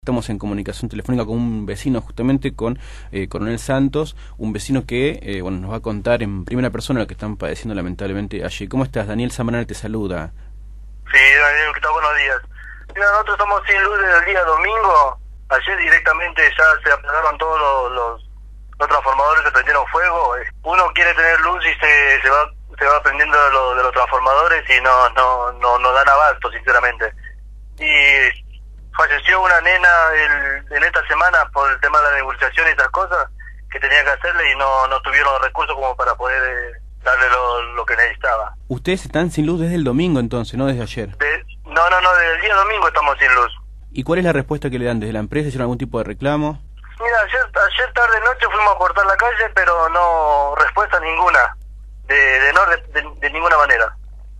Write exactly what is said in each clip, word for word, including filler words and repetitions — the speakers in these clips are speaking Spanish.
Estamos en comunicación telefónica con un vecino, justamente con eh, Coronel Santos, un vecino que eh, bueno, nos va a contar en primera persona lo que están padeciendo lamentablemente allí. ¿Cómo estás? Daniel Zamanal te saluda. Sí, Daniel, ¿qué tal? Buenos días. Mira, nosotros estamos sin luz desde el día domingo. Ayer directamente ya se apagaron todos los, los, los transformadores, se prendieron fuego. Uno quiere tener luz y se, se va se va prendiendo de, lo, de los transformadores y no no no, no dan abasto, sinceramente. Y falleció una nena el, en esta semana por el tema de la nebulización y esas cosas que tenía que hacerle y no, no tuvieron los recursos como para poder eh, darle lo, lo que necesitaba. Ustedes están sin luz desde el domingo entonces, no desde ayer. De, no, no, no, desde el día domingo estamos sin luz. ¿Y cuál es la respuesta que le dan desde la empresa? ¿Hicieron algún tipo de reclamo? Mira, ayer, ayer tarde noche fuimos a cortar la calle, pero no respuesta ninguna, de, de no de, de, de ninguna manera.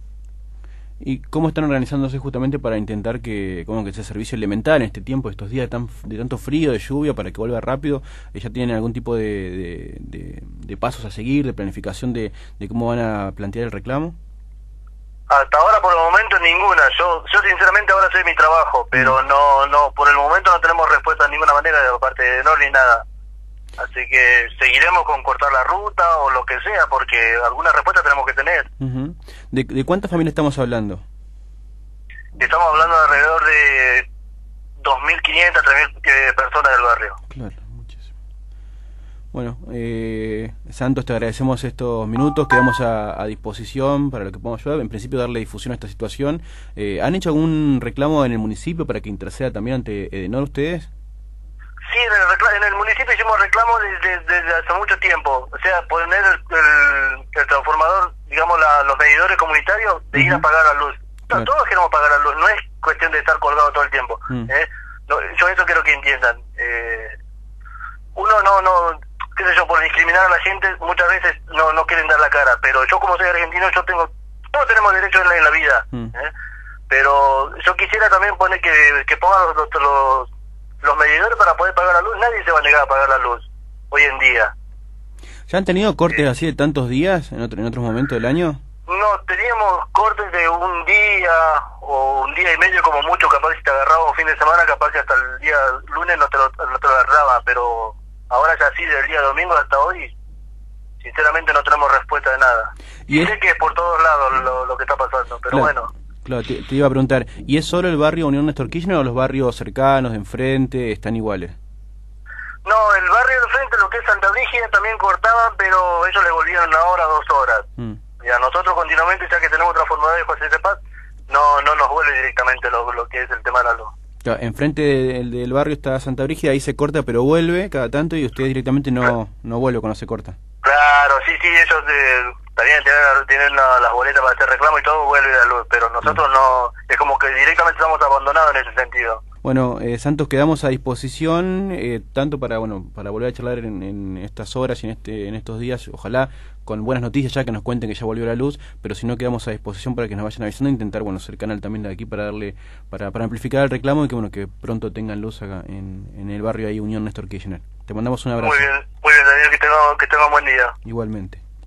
¿Y cómo están organizándose justamente para intentar que como que ese servicio elemental en este tiempo, estos días de, tan, de tanto frío, de lluvia, para que vuelva rápido? ¿Ya tienen algún tipo de, de, de, de pasos a seguir, de planificación de, de cómo van a plantear el reclamo? Hasta ahora por el momento ninguna. Yo yo sinceramente ahora sé mi trabajo, pero no no por el momento no tenemos respuesta de ninguna manera de parte de Nor ni nada. Así que seguiremos con cortar la ruta o lo que sea, porque alguna respuesta tenemos que tener. Uh-huh. ¿De, ¿De cuántas familias estamos hablando? Estamos hablando de alrededor de dos mil quinientas, tres mil eh, personas del barrio. Claro, muchísimo. Bueno, eh, Santos, te agradecemos estos minutos, quedamos a, a disposición para lo que podamos ayudar. En principio, darle difusión a esta situación. Eh, ¿Han hecho algún reclamo en el municipio para que interceda también ante Edenor ustedes? Sí, en el municipio hicimos reclamos desde, desde hace mucho tiempo. O sea, poner el, el, el transformador, digamos, la, los medidores comunitarios, de uh-huh. ir a pagar la luz. Claro. Todos queremos pagar la luz, no es cuestión de estar colgado todo el tiempo. Uh-huh. ¿eh? No, yo eso quiero que entiendan. Eh, uno no, no, qué sé yo, por discriminar a la gente, muchas veces no no quieren dar la cara. Pero yo como soy argentino, yo tengo, todos tenemos derecho en la, en la vida. Uh-huh. ¿eh? Pero yo quisiera también poner que, que pongan los, los, los los medidores para poder pagar la luz. Nadie se va a negar a pagar la luz hoy en día. ¿Ya han tenido cortes así de tantos días en otro, en otros momentos del año? No, teníamos cortes de un día o un día y medio como mucho, capaz si te agarraba un fin de semana, capaz que hasta el día lunes no te lo, no te lo agarraba, pero ahora ya sí, del día domingo hasta hoy, sinceramente no tenemos respuesta de nada. Y, y es... sé que es por todos lados lo, lo que está pasando, pero claro. bueno. Claro, te, te iba a preguntar, ¿y es solo el barrio Unión Néstor Kirchner o los barrios cercanos, de enfrente, están iguales? No, el barrio de enfrente, lo que es Santa Brígida, también cortaban, pero ellos le volvían una hora, dos horas. Mm. Y a nosotros continuamente, ya que tenemos transformadores de José Cepaz, no no nos vuelve directamente lo, lo que es el tema de la luz. Claro, enfrente del, del barrio está Santa Brígida, ahí se corta, pero vuelve cada tanto y ustedes directamente no, claro. no vuelve cuando se corta. Claro, sí, sí, ellos eh, también tienen, tienen la, las boletas para hacer reclamo y todo, vuelve la luz, pero nosotros mm. no, es como que directamente estamos abandonados en ese sentido. Bueno, eh, Santos, quedamos a disposición, eh, tanto para bueno para volver a charlar en, en estas horas y en este en estos días, ojalá con buenas noticias ya que nos cuenten que ya volvió la luz, pero si no quedamos a disposición para que nos vayan avisando e intentar bueno ser canal también de aquí para darle para, para amplificar el reclamo y que bueno que pronto tengan luz acá en, en el barrio ahí Unión Néstor Kirchner. Te mandamos un abrazo. Muy bien, muy bien Daniel, que tenga, que tenga un buen día. Igualmente.